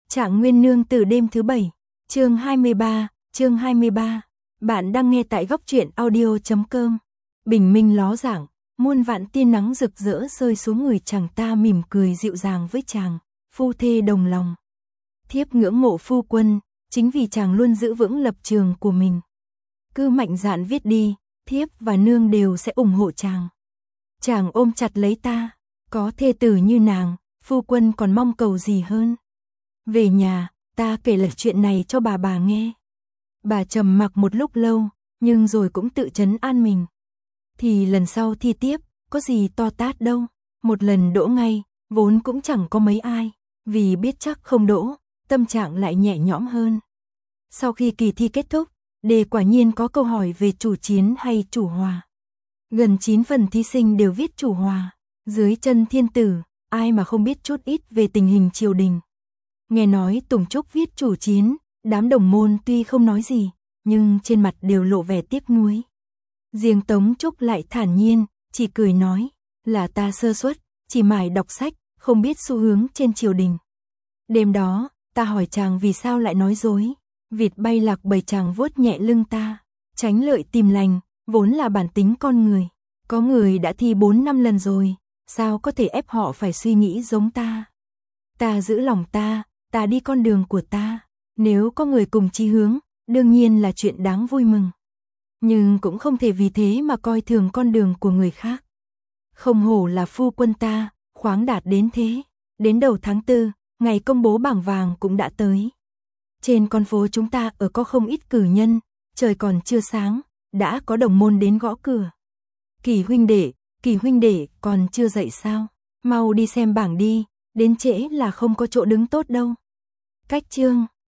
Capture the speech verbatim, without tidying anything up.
Trạng Nguyên Nương Tử đêm thứ bảy, chương hai mươi ba, chương hai mươi ba. Bạn đang nghe tại góc truyện audio chấm com. Bình minh ló dạng, muôn vạn tia nắng rực rỡ rơi xuống người chàng ta, mỉm cười dịu dàng với chàng, phu thê đồng lòng. Thiếp ngưỡng mộ phu quân, chính vì chàng luôn giữ vững lập trường của mình. Cứ mạnh dạn viết đi, thiếp và nương đều sẽ ủng hộ chàng. Chàng ôm chặt lấy ta, có thê tử như nàng, phu quân còn mong cầu gì hơn. Về nhà, ta kể lại chuyện này cho bà bà nghe. Bà trầm mặc một lúc lâu, nhưng rồi cũng tự trấn an mình. Thì lần sau thi tiếp, có gì to tát đâu. Một lần đỗ ngay, vốn cũng chẳng có mấy ai. Vì biết chắc không đỗ, tâm trạng lại nhẹ nhõm hơn. Sau khi kỳ thi kết thúc, đề quả nhiên có câu hỏi về chủ chiến hay chủ hòa. Gần chín phần thí sinh đều viết chủ hòa. Dưới chân thiên tử, ai mà không biết chút ít về tình hình triều đình. Nghe nói Tùng Trúc viết chủ chiến, đám đồng môn tuy không nói gì, nhưng trên mặt đều lộ vẻ tiếc nuối. Riêng Tống Trúc lại thản nhiên, chỉ cười nói, là ta sơ suất, chỉ mải đọc sách, không biết xu hướng trên triều đình. Đêm đó, ta hỏi chàng vì sao lại nói dối, vịt bay lạc bầy chàng vuốt nhẹ lưng ta, tránh lợi tìm lành, vốn là bản tính con người. Có người đã thi bốn năm lần rồi, sao có thể ép họ phải suy nghĩ giống ta. Ta giữ lòng ta, ta đi con đường của ta, nếu có người cùng chí hướng, đương nhiên là chuyện đáng vui mừng. Nhưng cũng không thể vì thế mà coi thường con đường của người khác. Không hổ là phu quân ta, khoáng đạt đến thế. Đến đầu tháng tư, ngày công bố bảng vàng cũng đã tới. Trên con phố chúng ta ở có không ít cử nhân, trời còn chưa sáng, đã có đồng môn đến gõ cửa. Kỳ huynh đệ, Kỳ huynh đệ còn chưa dậy sao? Mau đi xem bảng đi, đến trễ là không có chỗ đứng tốt đâu. Cách chương